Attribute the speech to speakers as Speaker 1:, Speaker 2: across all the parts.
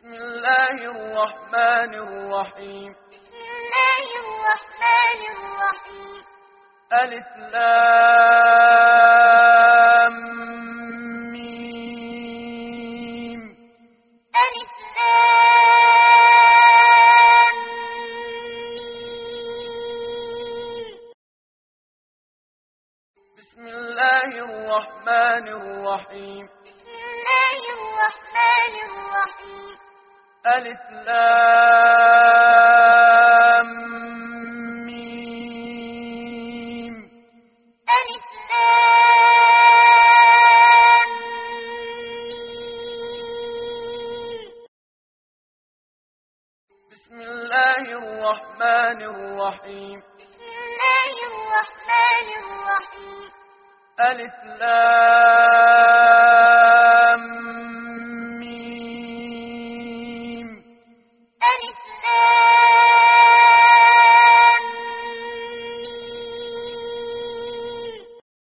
Speaker 1: بسم الله الرحمن الرحيم.
Speaker 2: بسم الله الرحمن الرحيم.
Speaker 1: ألف لام ميم.
Speaker 2: ألف لام ميم.
Speaker 1: بسم الله الرحمن الرحيم.
Speaker 2: بسم الله الرحمن الرحيم.
Speaker 1: ألف لام ميم.
Speaker 2: ألف لام ميم.
Speaker 1: بسم الله الرحمن الرحيم.
Speaker 2: بسم الله الرحمن الرحيم.
Speaker 1: ألف لام ميم.
Speaker 2: ألف لام ميم.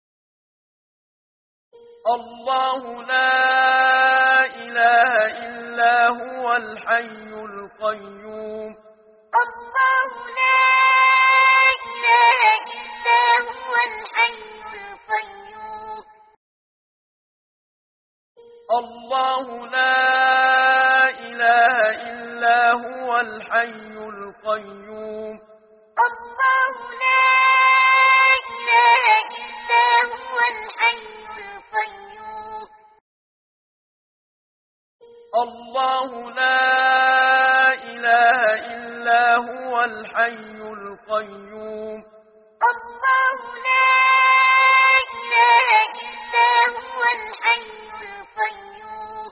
Speaker 1: الله لا إله إلا هو الحي القيوم.
Speaker 2: الله لا إله إلا هو الحي القيوم.
Speaker 1: الله لا إله إلا هو الحي القيوم.
Speaker 2: الله لا إله إلا هو الحي القيوم.
Speaker 1: الله لا إله إلا هو الحي القيوم.
Speaker 2: الله لا إله إلا هو الحي القيوم.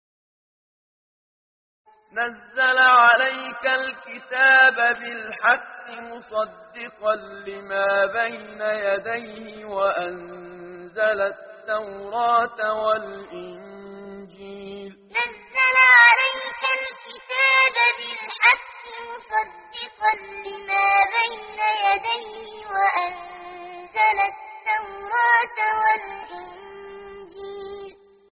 Speaker 1: نزل عليك الكتاب بالحق مصدقا لما بين يديه وأنزل التوراة والإنجيل.
Speaker 2: نزل عليك الكتاب بالحق مصدقا لما بين يديه وأنزل التوراة والإنجيل.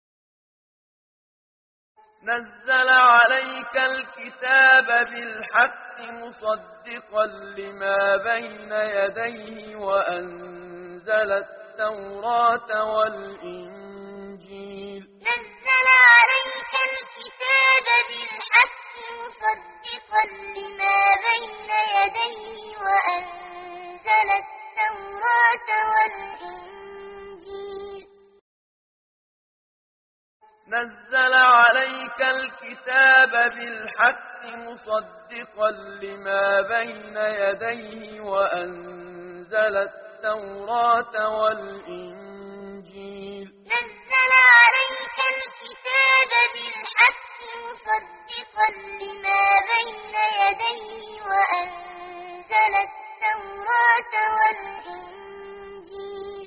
Speaker 1: نزل عليك الكتاب بالحق مصدقا لما بين يديه وأنزل التوراة والإنجيل.
Speaker 2: نزل عليك الكتاب بالحق مصدقا لما بين يديه وأنزل التوراة والإنجيل.
Speaker 1: نزل عليك الكتاب بالحق مصدقا لما بين يديه وأنزل التوراة والإنجيل.
Speaker 2: نزل عليك الكتاب بالحق مصدقا لما بين يديه وأنزل التوراة والإنجيل.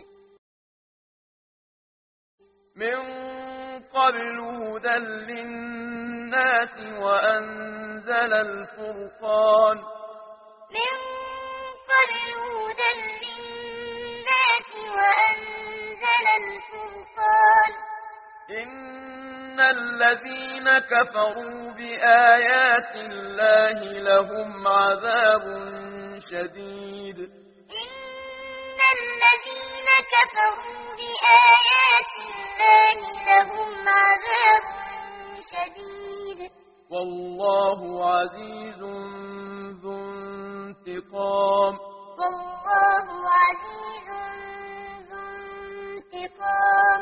Speaker 1: من قبل هدى للناس وأنزل الفرقان.
Speaker 2: من قبل هدى للناس وأنزل الفرقان.
Speaker 1: إن الذين كفروا بآيات الله لهم عذاب شديد.
Speaker 2: إن الذين كفروا بآيات الله لهم عذاب شديد.
Speaker 1: والله عزيز ذو انتقام.
Speaker 2: والله عزيز ذو انتقام.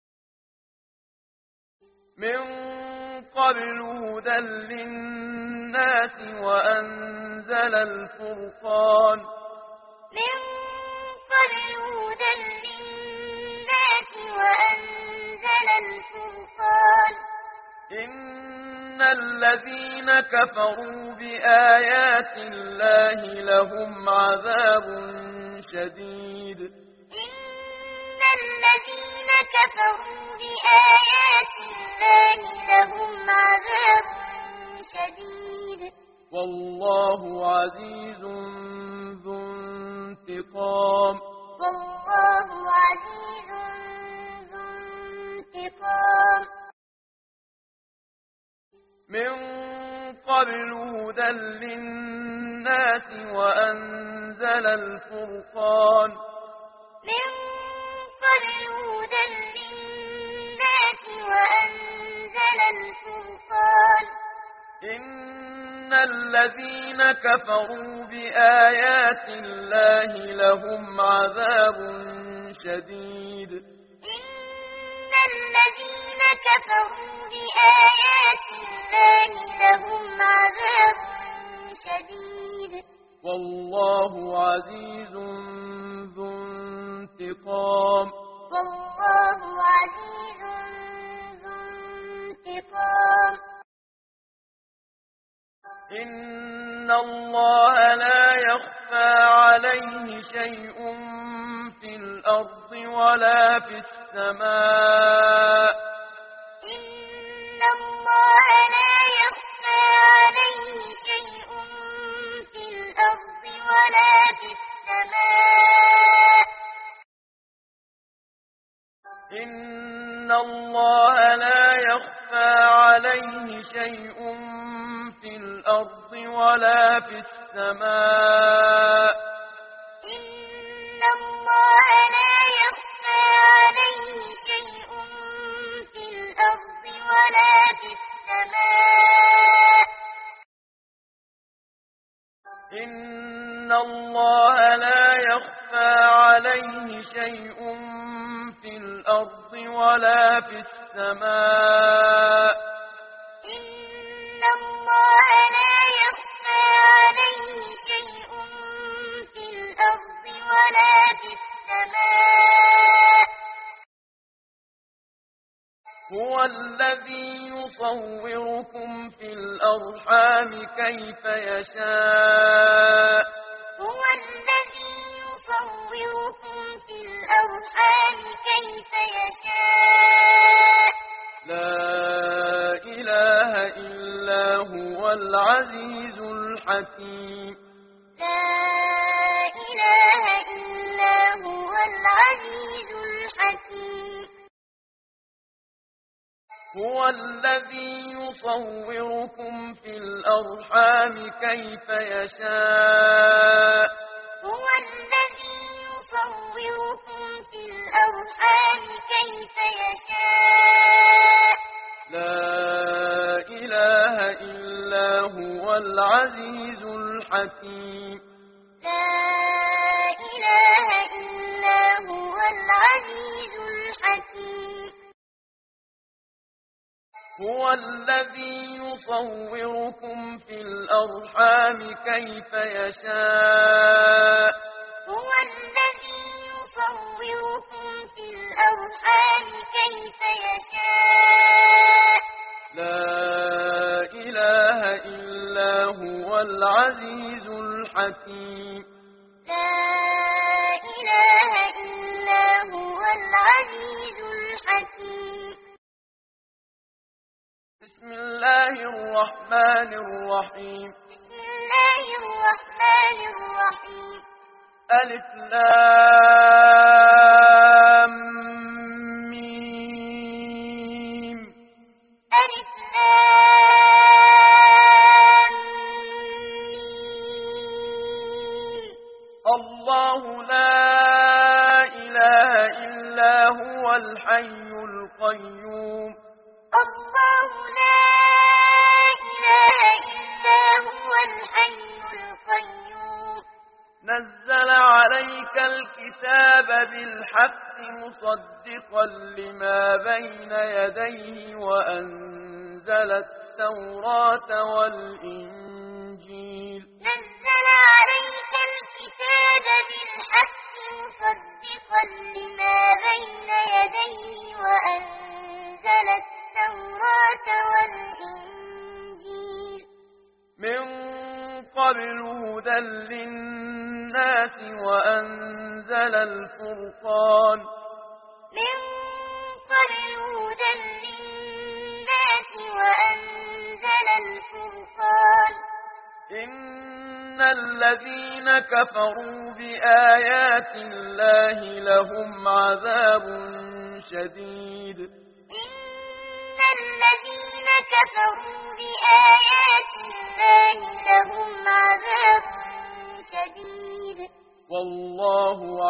Speaker 1: من قبل هدى للناس وأنزل الفرقان.
Speaker 2: من قبل هدى للناس وأنزل الفرقان.
Speaker 1: إن الذين كفروا بآيات الله لهم عذاب شديد.
Speaker 2: إن الذين كفروا بآيات الله لهم عذاب شديد.
Speaker 1: والله عزيز ذو انتقام.
Speaker 2: والله عزيز ذو انتقام.
Speaker 1: من قبل هدى للناس وأنزل الفرقان
Speaker 2: من قبل هدى للناس وأنزل الفرقان
Speaker 1: إن الذين كفروا بآيات الله لهم عذاب شديد
Speaker 2: إن الذين كفروا بآيات الله لهم عذاب شديد
Speaker 1: والله عزيز ذو انتقام
Speaker 2: والله عزيز ذو انتقام
Speaker 1: إن الله لا يخفى عليه شيء في الأرض ولا في السماء
Speaker 2: إن الله لا يخفى عليه شيء في الأرض ولا في السماء
Speaker 1: إن الله لا يخفى عليه شيء في الأرض ولا في السماء
Speaker 2: إن الله لا يخفى عليه شيء في الأرض ولا في السماء
Speaker 1: إن الله لا يخفى عليه شيء في الأرض ولا في السماء
Speaker 2: إن الله لا يخفى عليه شيء في الأرض ولا في السماء
Speaker 1: هو الذي يصوركم في الأرحام كيف يشاء
Speaker 2: هو الذي يصوركم في الأرحام كيف يشاء
Speaker 1: لا إله إلا هو العزيز الحكيم
Speaker 2: لا إله إلا هو العزيز الحكيم
Speaker 1: هو الذي يصوركم في الأرحام كيف يشاء
Speaker 2: هو الذي يصوركم في الأرحام كيف يشاء
Speaker 1: لا إله إلا هو العزيز الحكيم
Speaker 2: لا إله إلا هو العزيز الحكيم
Speaker 1: هو الذي يصوركم في الأرحام كيف يشاء
Speaker 2: هو الذي يصوركم في الأرحام كيف يشاء
Speaker 1: لا إله إلا هو العزيز الحكيم
Speaker 2: لا إله إلا هو العزيز الحكيم
Speaker 1: بسم الله الرحمن الرحيم
Speaker 2: بسم الله الرحمن الرحيم
Speaker 1: ألف لام ميم
Speaker 2: ألف لام ميم
Speaker 1: الله لا إله إلا هو الحي القيوم
Speaker 2: الله لا إله إلا هو الحي القيوم
Speaker 1: نزل عليك الكتاب بالحق مصدقا لما بين يديه وأنزل التوراة والإنجيل
Speaker 2: نزل عليك الكتاب بالحق مصدقا لما بين يديه وأنزل التوراة والإنجيل
Speaker 1: من قبل هدى للناس وأنزل الفرقان
Speaker 2: من قبل هدى للناس وأنزل الفرقان
Speaker 1: إن الذين كفروا بآيات الله لهم عذاب شديد
Speaker 2: إن الذين كفروا بآيات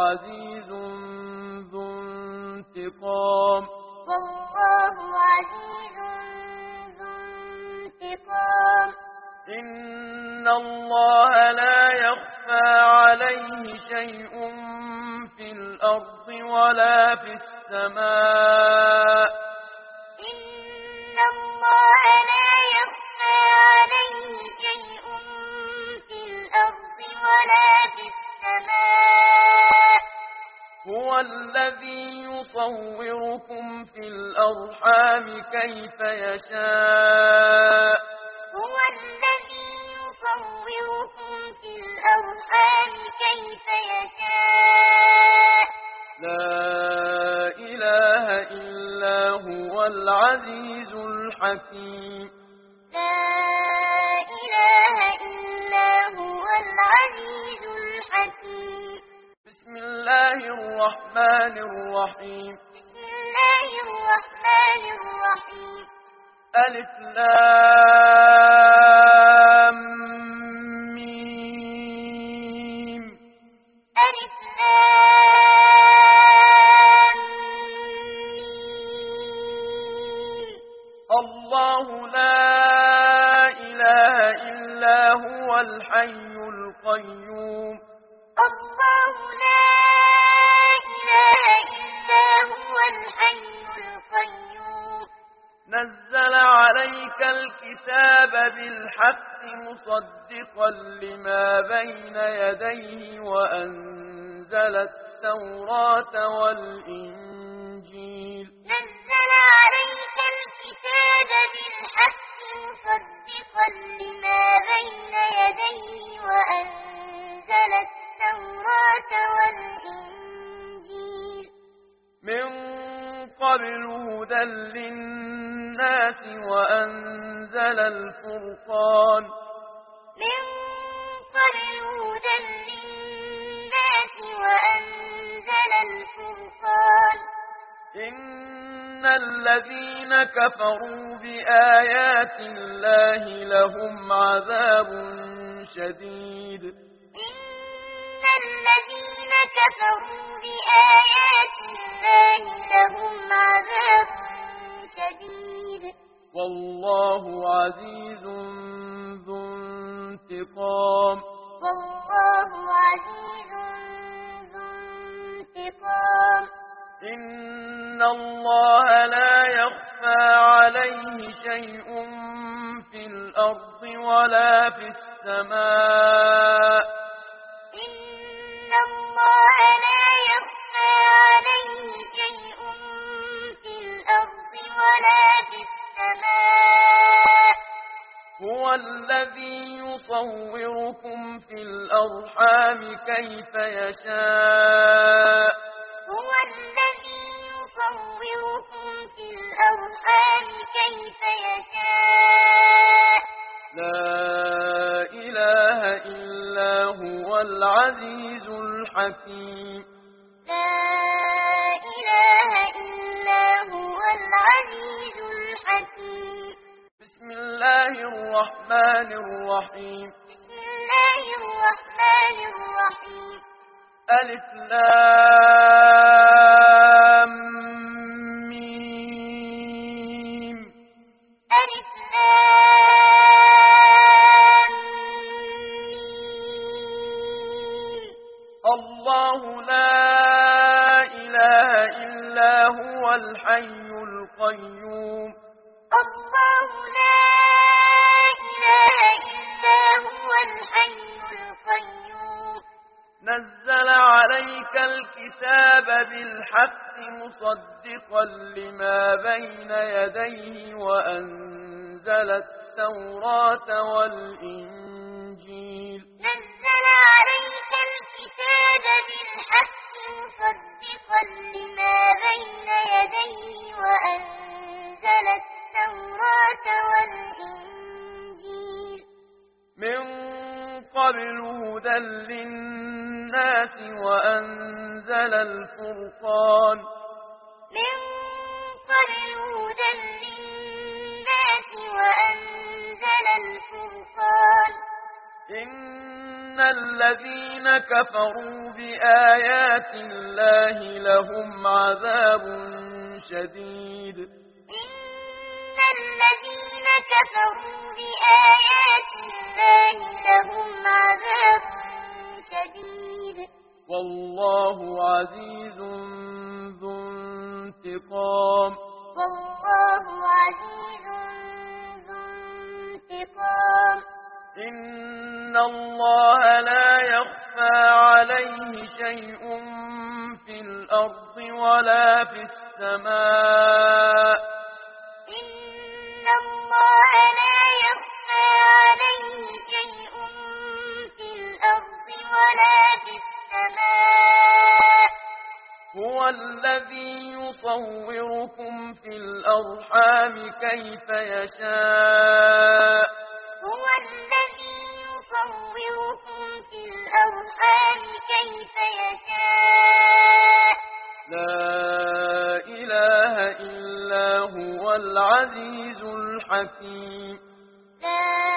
Speaker 1: عزيز ذو انتقام.
Speaker 2: والله عزيز ذو انتقام.
Speaker 1: إن الله لا يخفى عليه شيء في الأرض ولا في السماء.
Speaker 2: إن الله لا يخفى عليه شيء في الأرض ولا في السماء.
Speaker 1: هو الذي يصوركم في الأرحام كيف يشاء.
Speaker 2: هو الذي يصوركم في الأرحام كيف يشاء.
Speaker 1: لا إله إلا هو العزيز الحكيم.
Speaker 2: لا إله إلا هو العزيز الحكيم.
Speaker 1: بسم الله الرحمن الرحيم.
Speaker 2: بسم الله الرحمن الرحيم.
Speaker 1: ألف لام ميم.
Speaker 2: ألف لام ميم.
Speaker 1: الله لا إله إلا هو الحي القيوم.
Speaker 2: الله لا إله إلا هو الحي القيوم.
Speaker 1: نزل عليك الكتاب بالحق مصدقا لما بين يديه وأنزل التوراة والإنجيل.
Speaker 2: نزل عليك الكتاب بالحق مصدقا لما بين يديه وأنزل التوراة والإنجيل.
Speaker 1: من قبل هدى للناس وأنزل الفرقان.
Speaker 2: من قبل هدى للناس وأنزل الفرقان.
Speaker 1: إن الذين كفروا بآيات الله لهم عذاب شديد.
Speaker 2: إن الذين كفروا بآيات الله لهم عذاب شديد.
Speaker 1: والله عزيز ذو انتقام.
Speaker 2: والله عزيز ذو انتقام.
Speaker 1: إن الله لا يخفى عليه شيء في الأرض ولا في السماء.
Speaker 2: إن الله لا يخفى عليه شيء في الأرض ولا في السماء.
Speaker 1: هو الذي يصوركم في الأرحام كيف يشاء.
Speaker 2: هو الذي يصوركم في الأرحام كيف يشاء.
Speaker 1: لا إله إلا هو العزيز الحكيم.
Speaker 2: لا إله إلا هو العزيز الحكيم.
Speaker 1: بسم الله الرحمن الرحيم.
Speaker 2: بسم الله الرحمن الرحيم.
Speaker 1: ألف لام ميم.
Speaker 2: ألف لام ميم.
Speaker 1: الله لا إله إلا هو الحي القيوم.
Speaker 2: الله لا إله إلا هو الحي القيوم.
Speaker 1: نزل عليك الكتاب بالحق مصدقا لما بين يديه وأنزل التوراة والإنجيل.
Speaker 2: نزل عليك الكتاب بالحق مصدقا لما بين يديه وأنزل التوراة والإنجيل.
Speaker 1: من قبل هدى للناس وأنزل الفرقان.
Speaker 2: من قبل هدى للناس وأنزل الفرقان.
Speaker 1: إن إن الذين كفروا بآيات الله لهم عذاب شديد.
Speaker 2: إن الذين كفروا بآيات الله لهم عذاب شديد.
Speaker 1: والله عزيز ذو انتقام.
Speaker 2: والله عزيز ذو انتقام.
Speaker 1: إن الله لا يخفى عليه شيء في الأرض ولا في السماء.
Speaker 2: إن الله لا يخفى عليه شيء في الأرض ولا في السماء.
Speaker 1: هو الذي يصوركم في الأرحام كيف يشاء.
Speaker 2: هو الذي يصوركم في الأرحام كيف يشاء.
Speaker 1: لا إله إلا هو العزيز الحكيم.
Speaker 2: لا